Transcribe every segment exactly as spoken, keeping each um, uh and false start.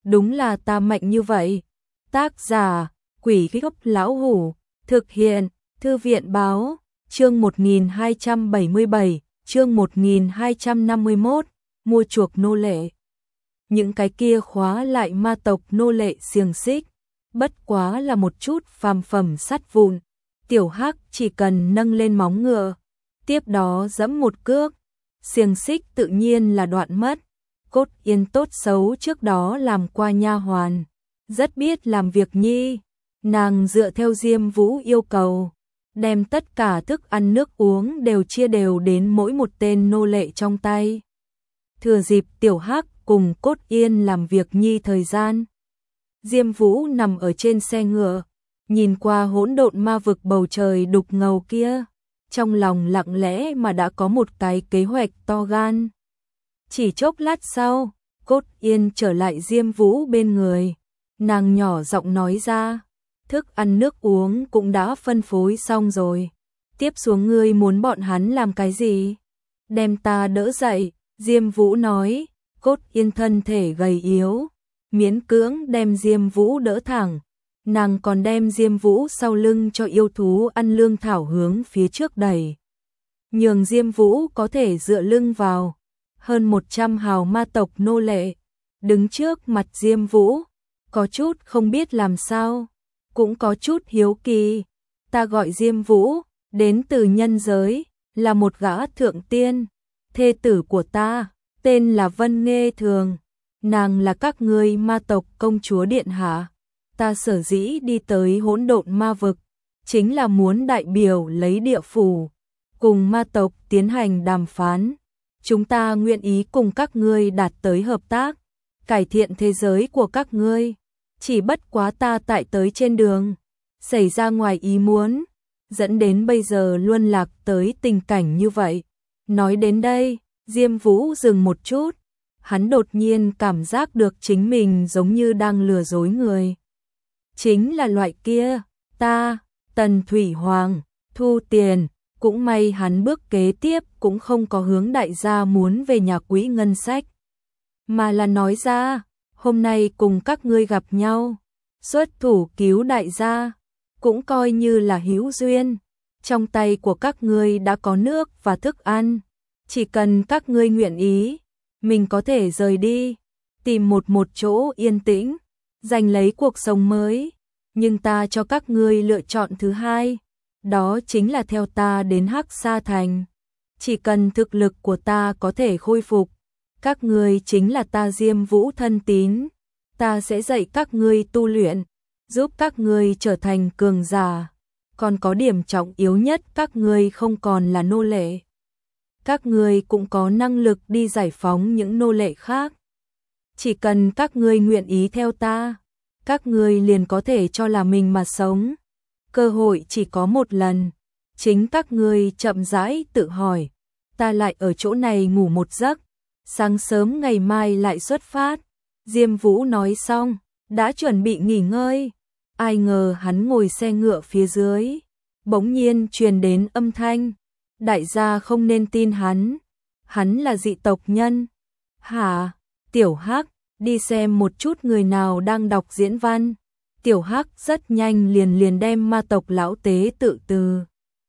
đúng là ta mạnh như vậy. Tác giả, Quỷ Gốc Lão Hủ, thực hiện, Thư viện Báo, chương một nghìn hai trăm bảy mươi bảy, chương một nghìn hai trăm năm mươi mốt, mua chuộc nô lệ. Những cái kia khóa lại ma tộc nô lệ xiềng xích, bất quá là một chút phàm phẩm sắt vụn, Tiểu Hắc chỉ cần nâng lên móng ngựa, tiếp đó giẫm một cước, xiềng xích tự nhiên là đoạn mất. Cốt Yên tốt xấu trước đó làm qua nha hoàn, rất biết làm việc nhi, nàng dựa theo Diêm Vũ yêu cầu, đem tất cả thức ăn nước uống đều chia đều đến mỗi một tên nô lệ trong tay. Thừa dịp Tiểu Hắc cùng Cốt Yên làm việc nhi thời gian, Diêm Vũ nằm ở trên xe ngựa, nhìn qua hỗn độn ma vực bầu trời đục ngầu kia, trong lòng lặng lẽ mà đã có một cái kế hoạch to gan. Chỉ chốc lát sau, Cốt Yên trở lại Diêm Vũ bên người, nàng nhỏ giọng nói ra, thức ăn nước uống cũng đã phân phối xong rồi, tiếp xuống ngươi muốn bọn hắn làm cái gì? Đem ta đỡ dậy, Diêm Vũ nói. Cốt Yên thân thể gầy yếu, miễn cưỡng đem Diêm Vũ đỡ thẳng, nàng còn đem Diêm Vũ sau lưng cho yêu thú ăn lương thảo hướng phía trước đẩy, nhường Diêm Vũ có thể dựa lưng vào. Hơn một trăm hào ma tộc nô lệ đứng trước mặt Diêm Vũ, có chút không biết làm sao, cũng có chút hiếu kỳ. Ta gọi Diêm Vũ, đến từ nhân giới, là một gã thượng tiên, thê tử của ta tên là Vân Nghê Thường, nàng là các ngươi ma tộc công chúa điện hạ. Ta sở dĩ đi tới hỗn độn ma vực, chính là muốn đại biểu lấy địa phủ, cùng ma tộc tiến hành đàm phán. Chúng ta nguyện ý cùng các ngươi đạt tới hợp tác, cải thiện thế giới của các ngươi. Chỉ bất quá ta tại tới trên đường, xảy ra ngoài ý muốn, dẫn đến bây giờ luân lạc tới tình cảnh như vậy. Nói đến đây, Diêm Vũ dừng một chút, hắn đột nhiên cảm giác được chính mình giống như đang lừa dối người. Chính là loại kia, ta, Tần Thủy Hoàng, thu tiền, cũng may hắn bước kế tiếp cũng không có hướng đại gia muốn về nhà quỹ ngân sách, mà là nói ra, hôm nay cùng các ngươi gặp nhau, xuất thủ cứu đại gia, cũng coi như là hữu duyên. Trong tay của các ngươi đã có nước và thức ăn, chỉ cần các ngươi nguyện ý, mình có thể rời đi, tìm một một chỗ yên tĩnh, giành lấy cuộc sống mới. Nhưng ta cho các ngươi lựa chọn thứ hai, đó chính là theo ta đến Hắc Sa Thành. Chỉ cần thực lực của ta có thể khôi phục, các ngươi chính là ta Diêm Vũ thân tín, ta sẽ dạy các ngươi tu luyện, giúp các ngươi trở thành cường giả. Còn có điểm trọng yếu nhất, các ngươi không còn là nô lệ. Các ngươi cũng có năng lực đi giải phóng những nô lệ khác. Chỉ cần các ngươi nguyện ý theo ta, các ngươi liền có thể cho là mình mà sống. Cơ hội chỉ có một lần, chính các ngươi chậm rãi tự hỏi, ta lại ở chỗ này ngủ một giấc, sáng sớm ngày mai lại xuất phát. Diêm Vũ nói xong, đã chuẩn bị nghỉ ngơi, ai ngờ hắn ngồi xe ngựa phía dưới, bỗng nhiên truyền đến âm thanh, đại gia không nên tin hắn, hắn là dị tộc nhân. Hả? Tiểu Hắc, đi xem một chút người nào đang đọc diễn văn. Tiểu Hắc rất nhanh liền liền đem ma tộc lão tế tự từ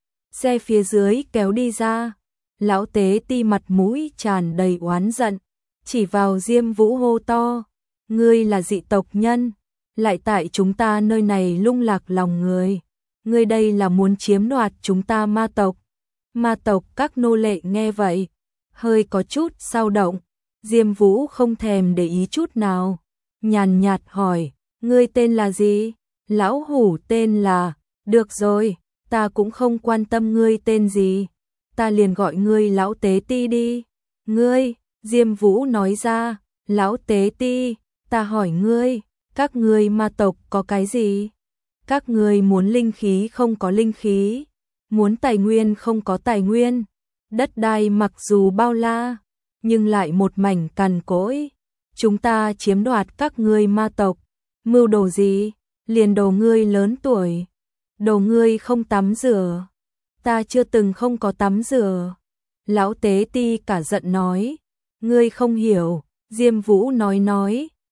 xe phía dưới kéo đi ra. Lão tế ti mặt mũi tràn đầy oán giận, chỉ vào Diêm Vũ hô to, ngươi là dị tộc nhân, lại tại chúng ta nơi này lung lạc lòng người, ngươi đây là muốn chiếm đoạt chúng ta ma tộc. Ma tộc các nô lệ nghe vậy, hơi có chút dao động. Diêm Vũ không thèm để ý chút nào, nhàn nhạt hỏi, ngươi tên là gì? Lão hủ tên là, được rồi, ta cũng không quan tâm ngươi tên gì, ta liền gọi ngươi lão tế ti đi. Ngươi, Diêm Vũ nói ra, lão tế ti, ta hỏi ngươi, các ngươi ma tộc có cái gì? Các ngươi muốn linh khí không có linh khí, muốn tài nguyên không có tài nguyên, đất đai mặc dù bao la, nhưng lại một mảnh cằn cỗi. Chúng ta chiếm đoạt các ngươi ma tộc, mưu đồ gì? Liền đồ ngươi lớn tuổi, đồ ngươi không tắm rửa. Ta chưa từng không có tắm rửa. Lão tế ti cả giận nói, ngươi không hiểu. Diêm Vũ nói nói,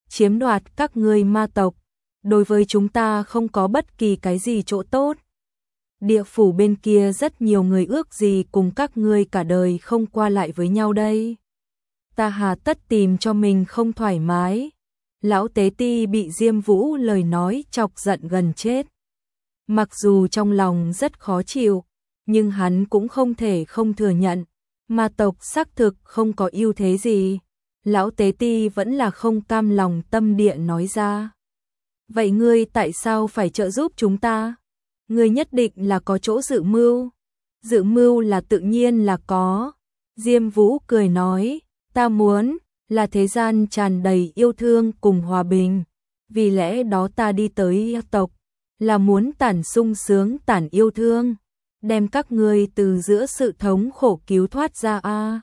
chiếm đoạt các ngươi ma tộc, đối với chúng ta không có bất kỳ cái gì chỗ tốt. Địa phủ bên kia rất nhiều người ước gì cùng các ngươi cả đời không qua lại với nhau đây. Ta hà tất tìm cho mình không thoải mái. Lão Tế Ti bị Diêm Vũ lời nói chọc giận gần chết. Mặc dù trong lòng rất khó chịu, nhưng hắn cũng không thể không thừa nhận, ma tộc xác thực không có ưu thế gì. Lão Tế Ti vẫn là không cam lòng tâm địa nói ra. Vậy ngươi tại sao phải trợ giúp chúng ta? Ngươi nhất định là có chỗ dự mưu. Dự mưu là tự nhiên là có. Diêm Vũ cười nói, ta muốn là thế gian tràn đầy yêu thương cùng hòa bình. Vì lẽ đó ta đi tới yêu tộc, là muốn tản sung sướng tản yêu thương, đem các ngươi từ giữa sự thống khổ cứu thoát ra a.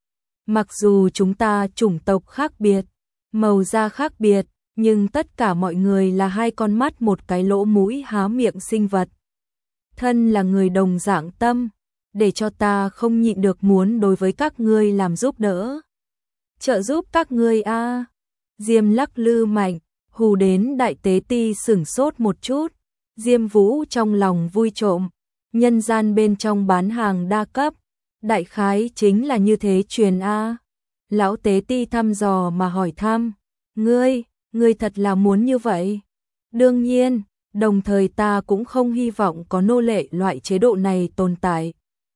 Mặc dù chúng ta chủng tộc khác biệt, màu da khác biệt, nhưng tất cả mọi người là hai con mắt một cái lỗ mũi há miệng sinh vật. Thân là người đồng dạng tâm, để cho ta không nhịn được muốn đối với các ngươi làm giúp đỡ. Trợ giúp các ngươi a. Diêm lắc lư mạnh, hù đến Đại Tế Ti sửng sốt một chút. Diêm Vũ trong lòng vui trộm, nhân gian bên trong bán hàng đa cấp, đại khái chính là như thế truyền a. Lão Tế Ti thăm dò mà hỏi thăm, ngươi, ngươi thật là muốn như vậy? Đương nhiên, đồng thời ta cũng không hy vọng có nô lệ loại chế độ này tồn tại.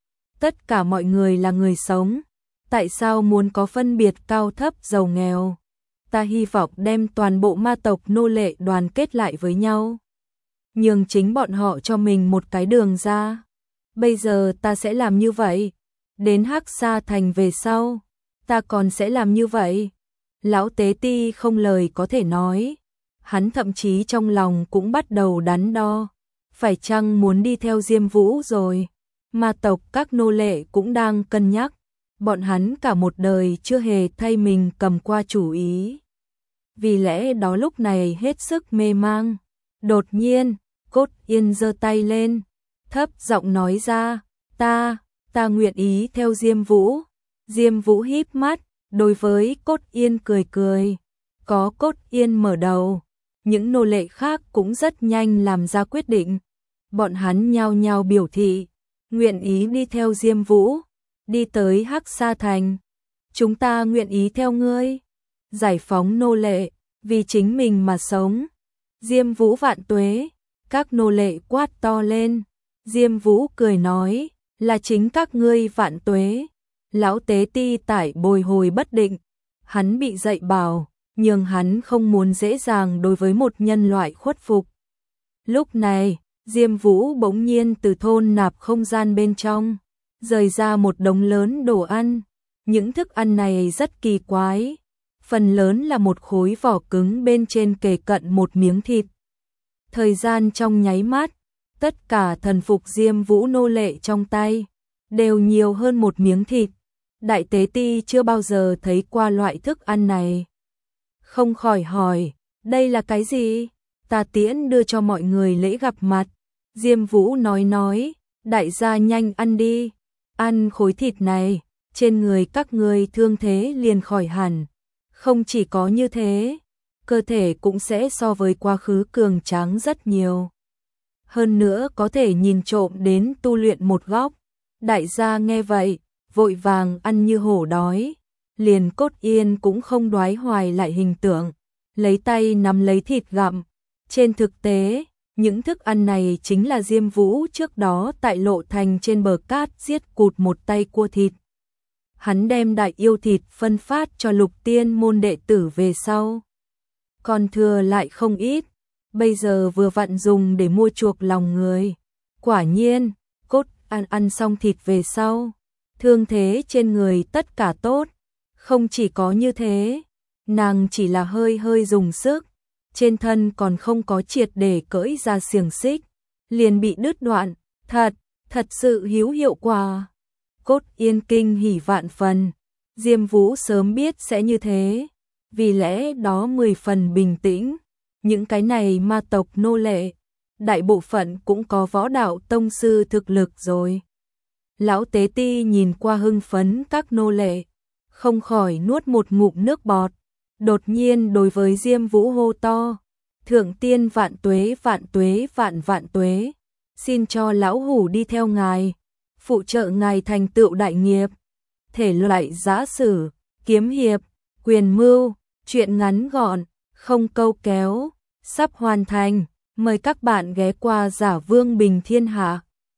Tất cả mọi người là người sống, tại sao muốn có phân biệt cao thấp giàu nghèo? Ta hy vọng đem toàn bộ ma tộc nô lệ đoàn kết lại với nhau, nhường chính bọn họ cho mình một cái đường ra. Bây giờ ta sẽ làm như vậy, đến Hắc Sa Thành về sau, ta còn sẽ làm như vậy. Lão Tế Ti không lời có thể nói, hắn thậm chí trong lòng cũng bắt đầu đắn đo, phải chăng muốn đi theo Diêm Vũ rồi. Ma tộc các nô lệ cũng đang cân nhắc, bọn hắn cả một đời chưa hề thay mình cầm qua chủ ý. Vì lẽ đó lúc này hết sức mê mang. Đột nhiên, Cốt Yên giơ tay lên, thấp giọng nói ra, ta, ta nguyện ý theo Diêm Vũ. Diêm Vũ híp mắt, đối với Cốt Yên cười cười. Có Cốt Yên mở đầu, những nô lệ khác cũng rất nhanh làm ra quyết định. Bọn hắn nhao nhao biểu thị, nguyện ý đi theo Diêm Vũ, đi tới Hắc Sa Thành. Chúng ta nguyện ý theo ngươi, giải phóng nô lệ, vì chính mình mà sống. Diêm Vũ vạn tuế, các nô lệ quát to lên. Diêm Vũ cười nói, là chính các ngươi vạn tuế. Lão Tế Ti tải bồi hồi bất định, hắn bị dạy bảo, nhưng hắn không muốn dễ dàng đối với một nhân loại khuất phục. Lúc này, Diêm Vũ bỗng nhiên từ thôn nạp không gian bên trong, rời ra một đống lớn đồ ăn. Những thức ăn này rất kỳ quái, phần lớn là một khối vỏ cứng bên trên kề cận một miếng thịt. Thời gian trong nháy mắt, tất cả thần phục Diêm Vũ nô lệ trong tay đều nhiều hơn một miếng thịt. Đại Tế Ti chưa bao giờ thấy qua loại thức ăn này, không khỏi hỏi, đây là cái gì? Ta tiễn đưa cho mọi người lễ gặp mặt. Diêm Vũ nói nói, đại gia nhanh ăn đi, ăn khối thịt này, trên người các ngươi thương thế liền khỏi hẳn. Không chỉ có như thế, cơ thể cũng sẽ so với quá khứ cường tráng rất nhiều. Hơn nữa có thể nhìn trộm đến tu luyện một góc. Đại gia nghe vậy, vội vàng ăn như hổ đói. Liền Cốt Yên cũng không đoái hoài lại hình tượng, lấy tay nắm lấy thịt gặm. Trên thực tế, những thức ăn này chính là Diêm Vũ trước đó tại Lộ Thành trên bờ cát giết cụt một tay cua thịt. Hắn đem đại yêu thịt phân phát cho Lục Tiên môn đệ tử về sau, còn thừa lại không ít, bây giờ vừa vặn dùng để mua chuộc lòng người. Quả nhiên, Cốt ăn ăn xong thịt về sau, thương thế trên người tất cả tốt. Không chỉ có như thế, nàng chỉ là hơi hơi dùng sức, trên thân còn không có triệt để cởi ra xiềng xích, liền bị đứt đoạn. Thật, thật sự hữu hiệu quả. Cốt Yên kinh hỉ vạn phần, Diêm Vũ sớm biết sẽ như thế, vì lẽ đó mười phần bình tĩnh. Những cái này ma tộc nô lệ, đại bộ phận cũng có võ đạo tông sư thực lực rồi. Lão Tế Ti nhìn qua hưng phấn các nô lệ, không khỏi nuốt một ngụm nước bọt. đột nhiên đối với Diêm Vũ hô to, thượng tiên vạn tuế vạn tuế vạn vạn tuế, xin cho lão hủ đi theo ngài, phụ trợ ngài thành tựu đại nghiệp. Thể loại giã sử, kiếm hiệp, quyền mưu, truyện ngắn gọn, không câu kéo, sắp hoàn thành, mời các bạn ghé qua Giả Vương Bình Thiên Hạ.